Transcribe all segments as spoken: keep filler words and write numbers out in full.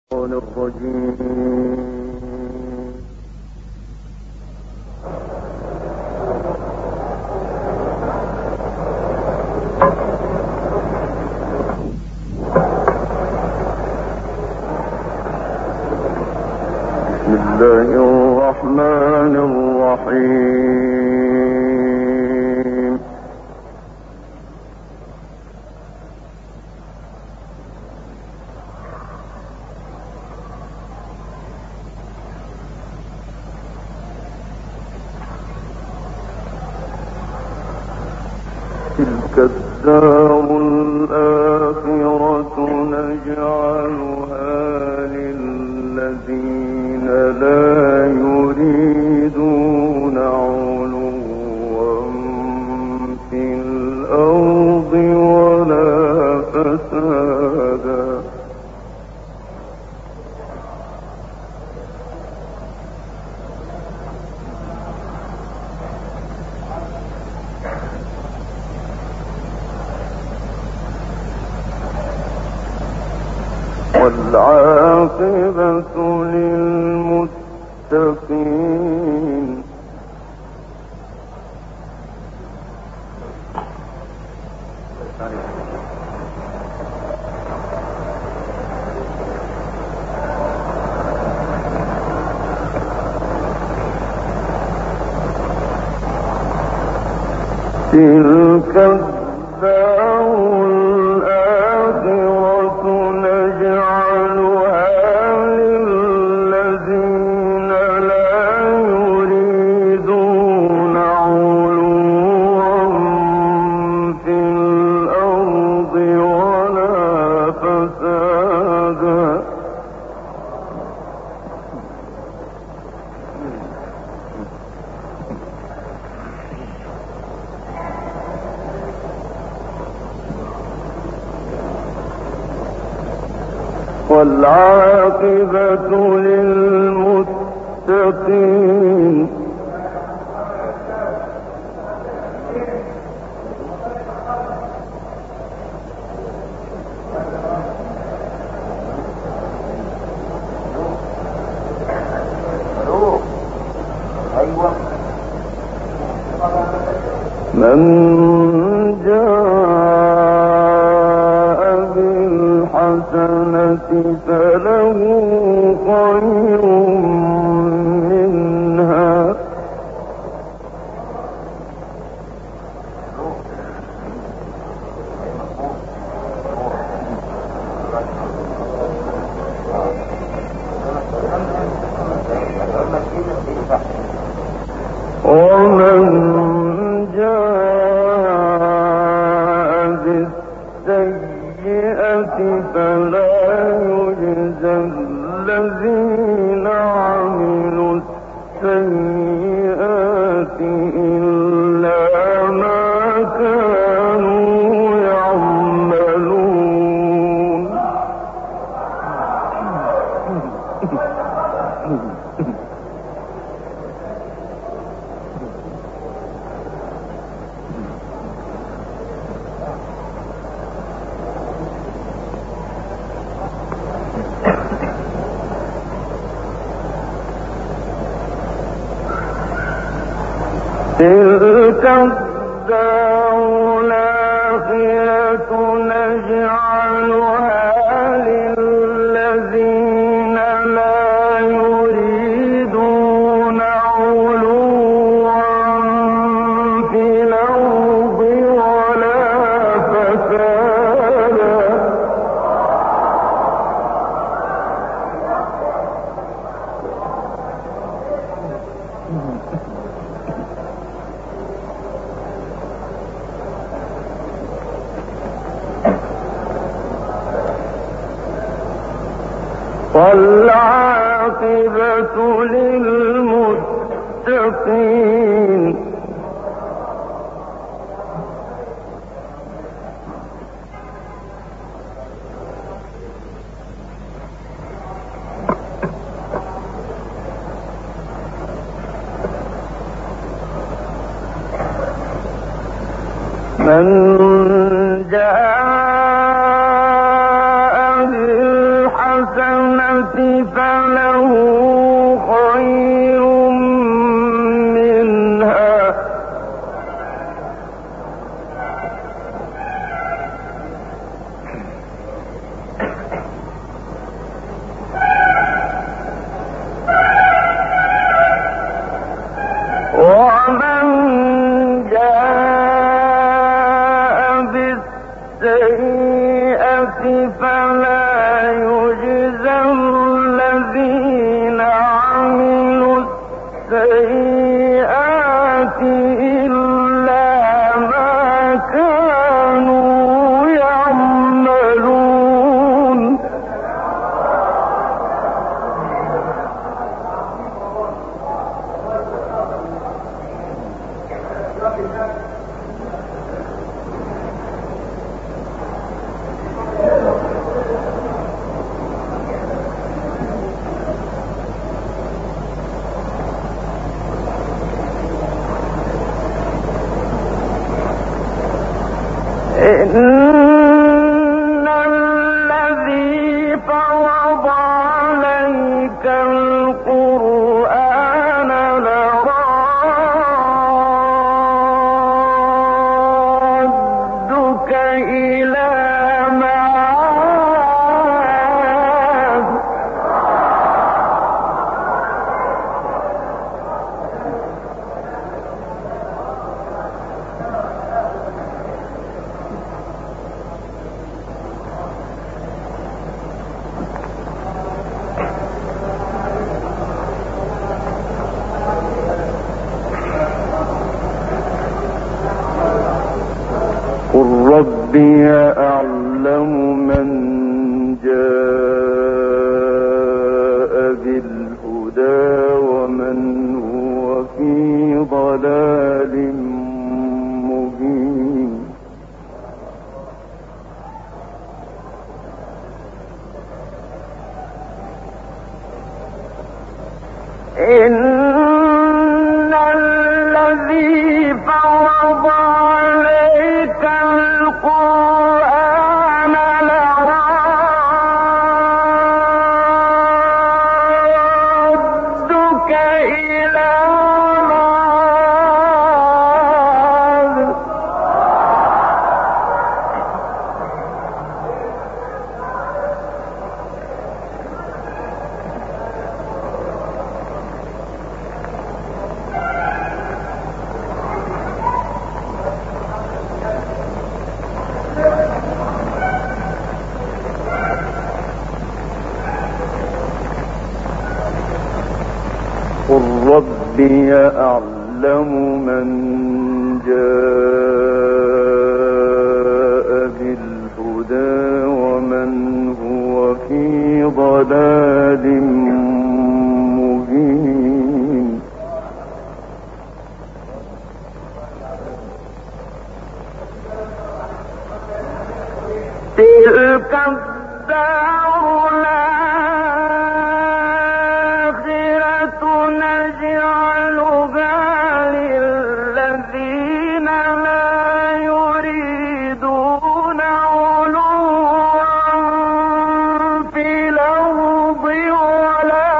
تلك الدار الآخرة نجعلها للذين لا يريدون علوا في الأرض ولا فسادا والعاقبة للمتقين تلك الدار الآخرة نجعلها للذين لا يريدون علوا في الأرض ولا فسادا والعاقبة للمتقين من جاء بالحسنة فله خير منها ومن جاء بالسيئة فلا يجزى الذين عملوا السيئات إلا ما كانوا يعملون تلك الدار الآخرة نجعلها للذين لا يريدون علوا في الأرض ولا فسادا والعاقبة للمتقين من جاء بالحسنة فله خير منها ومن جاء بالسيئة فلا يجزى الذين عملوا السيئات إلا ما كانوا يعملون إن الذي فرض عليك القرآن لرادك إلى معاد قل ربي أعلم من جاء بالهدى ومن هو في ضلال مبين إن الذي فرض عليك القرآن لرادك إلى معاد قل ربي أعلم من جاء بالهدى ومن هو في ضلال مبين تلك الدار الآخرة نجعلها للذين لا يريدون علوا في الأرض ولا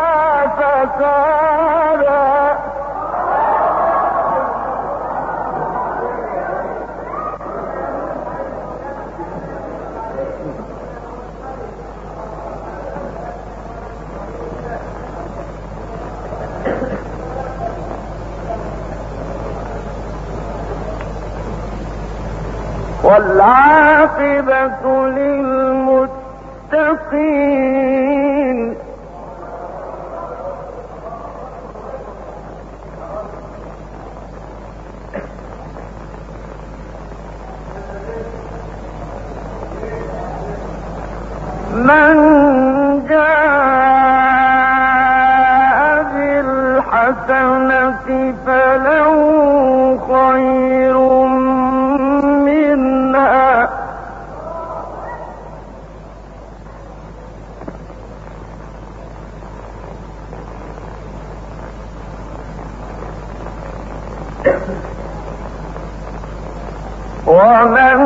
فسادا والعاقبة للمتقين من جاء بالحسنة فله خير منها ومن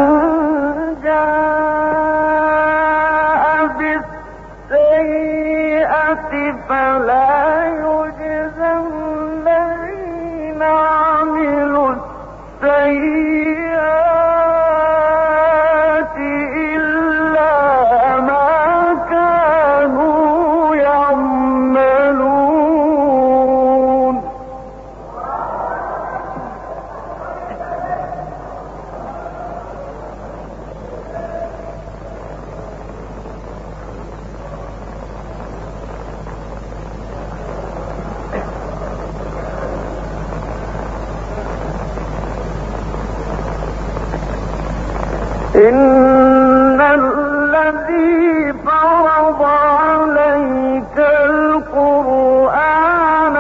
جاء بالسيئة فلا يجزى الذين عملوا السيئات إلا ما كانوا يعملون. إن الذي فرض عليك القرآن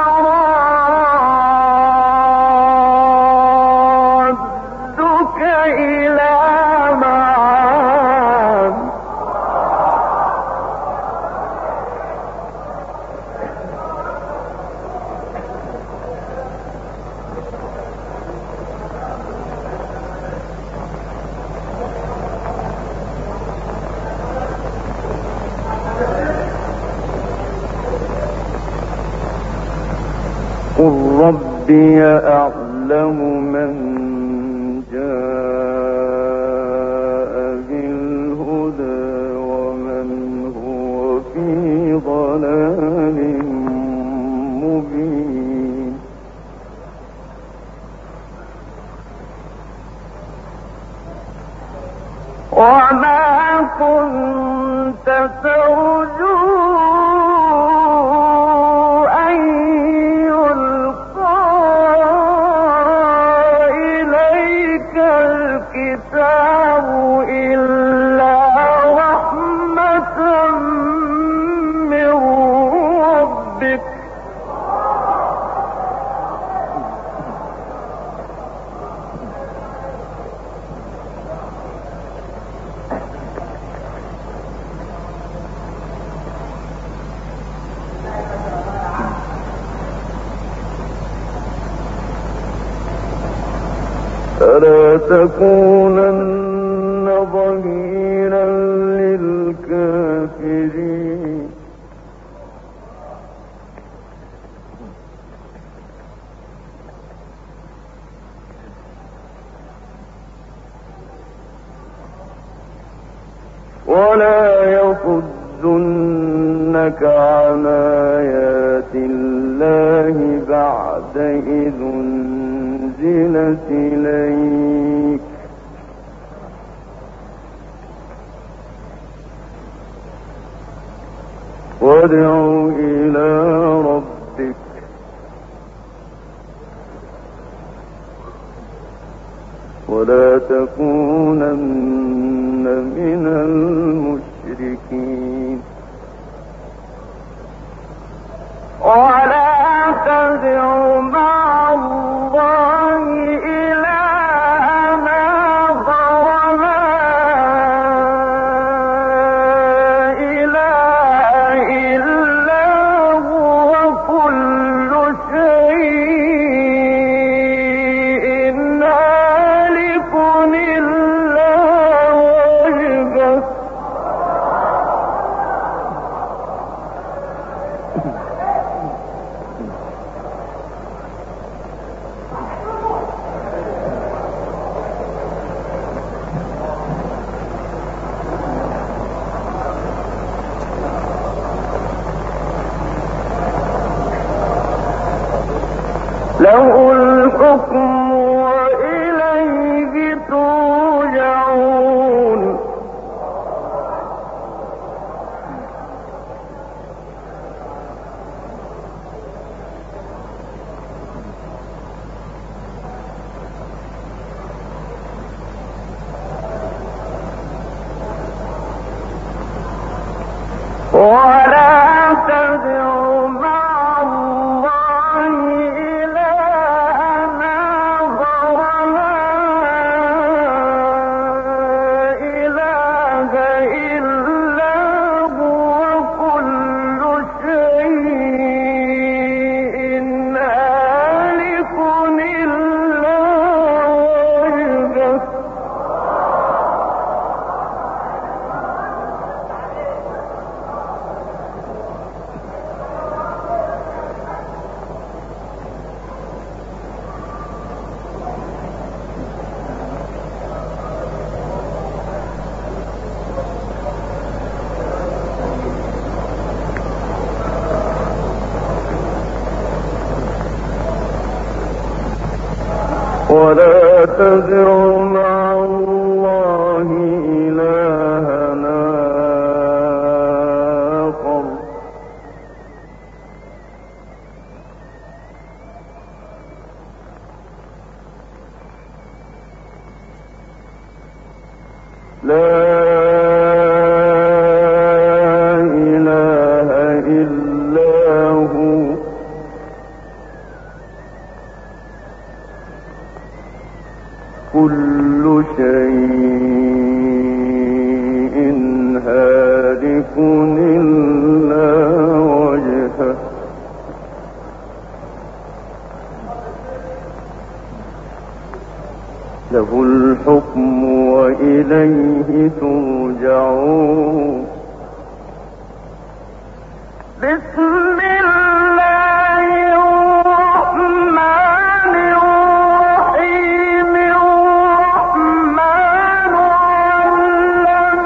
لرادك إلى معاد قل ربي أعلم من جاء بالهدى ومن هو في ضلال مبين. وما كنت ترجو الكتاب إلا رحمة من ربك فلا تكونن ظهيرا للكافرين. ولا يصدنك عن آيات الله بعد إذ أنزلت إليك وادع إلى ربك ولا تكونن من المشركين. ولا تدع مع الله إلهًا آخر لا إله إلا هو كل شيء هالك إلا وجهه له الحكم وإليه ترجعون. ولا تدع مع الله إلهًا تدع مع الله إلهنا آخر لا كل شيء هالك إلا وجهه له الحكم وإليه ترجعون. بسم الله الرحمن الرحيم. الرحمن علم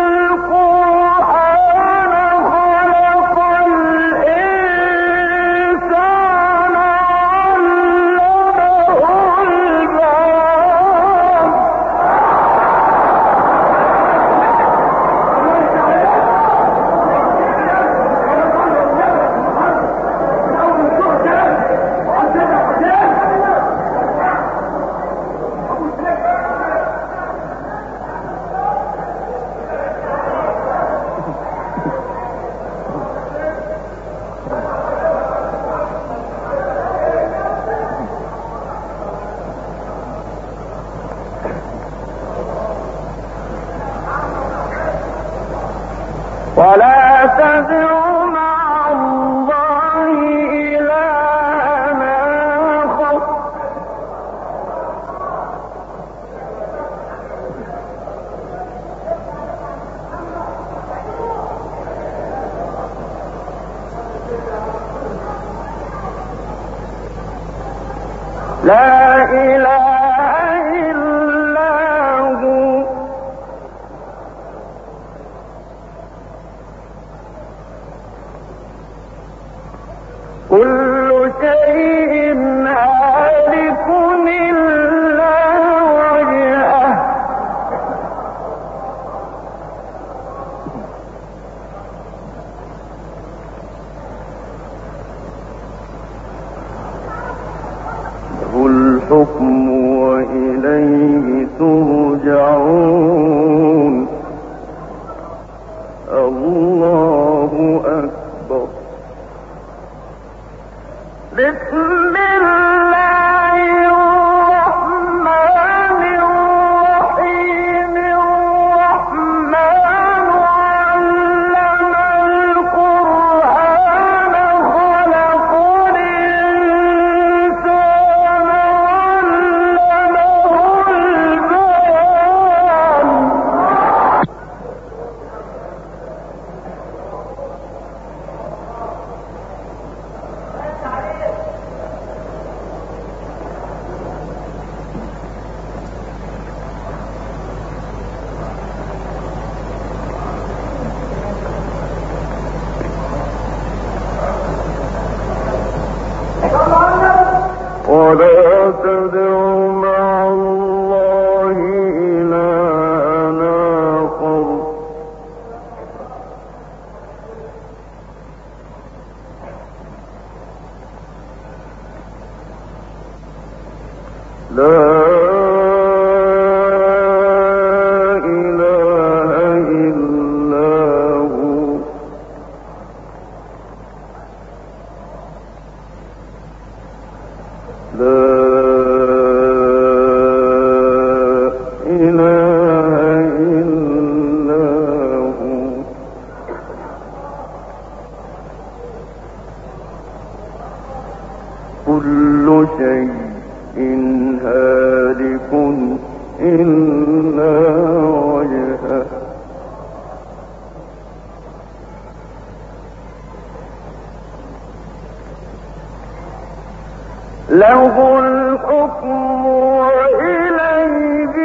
القرآن خلق الإنسان علمه البيان. ولا تدع مع الله إلهنا آخر لا إله إلا هو كل شيء هالك إلا وجهه له الحكم وإليه ترجعون. الله أكبر. بسم الله الرحمن الرحيم. الرحمن علم القرآن خلق الإنسان علمه البيان. ولا تدع مع الله إلهنا آخر لا إله إلا هو لا إله إلا هو كل شيء هالك إلا وجهه له الحكم وإليه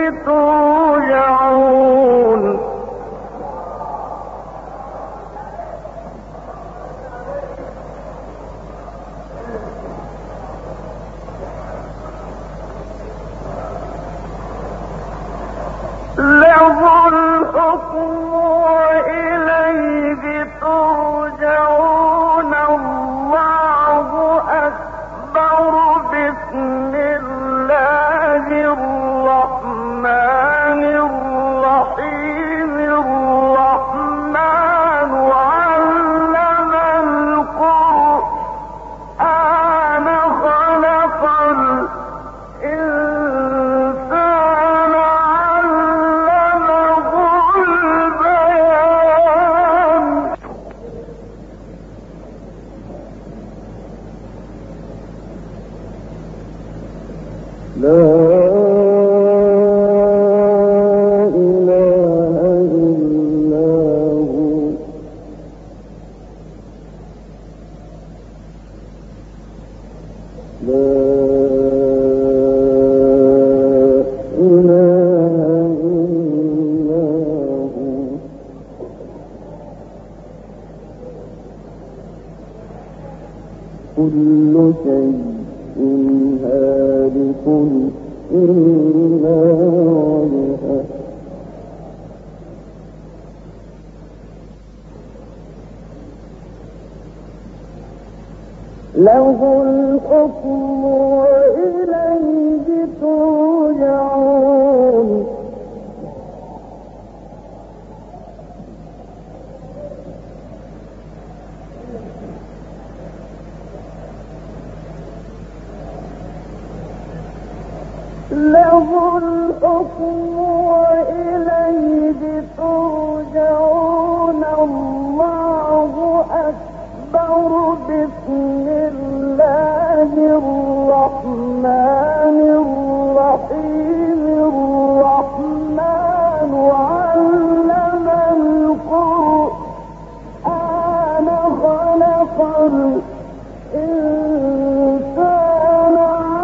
ترجعون. كل شيء هالك إلا وجهه له الحكم وإليه ترجعون له الحكم وإليه ترجعون الله أكبر بسم الله الرحمن الرحيم الرحمن علم القرآن خلق الإنسان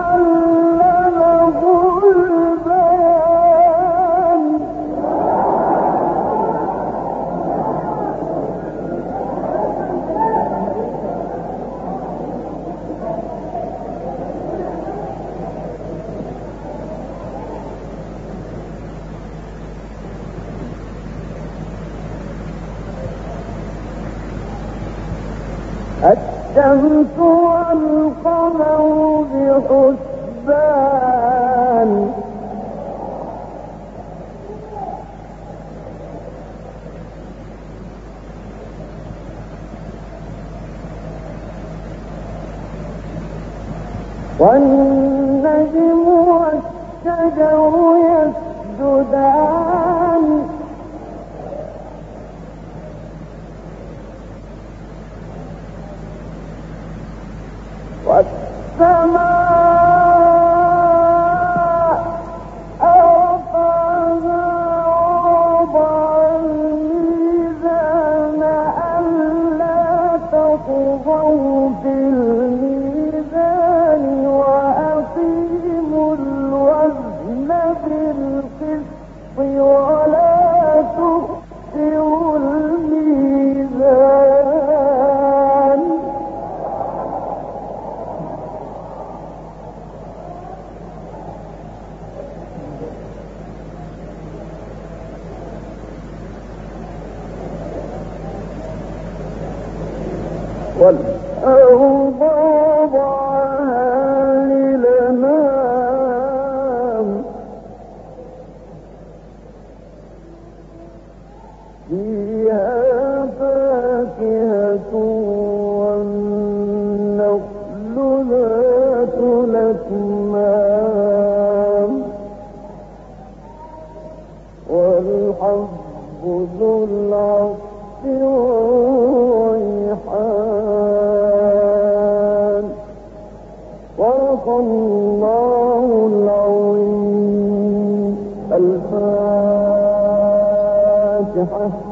علمه البيان الشمس والقمر بحسبان والنجم والشجر يسجدان والسماء رفعها ووضع الميزان ألا تطغوا في الميزان وأقيموا الوزن بالقسط ولا تخسروا الميزان والأرض وضعها للأنام فيها فاكهة والنخل ذات الأكمام والحب ذو العصف والريحان صدق الله العظيم. الفاتحة.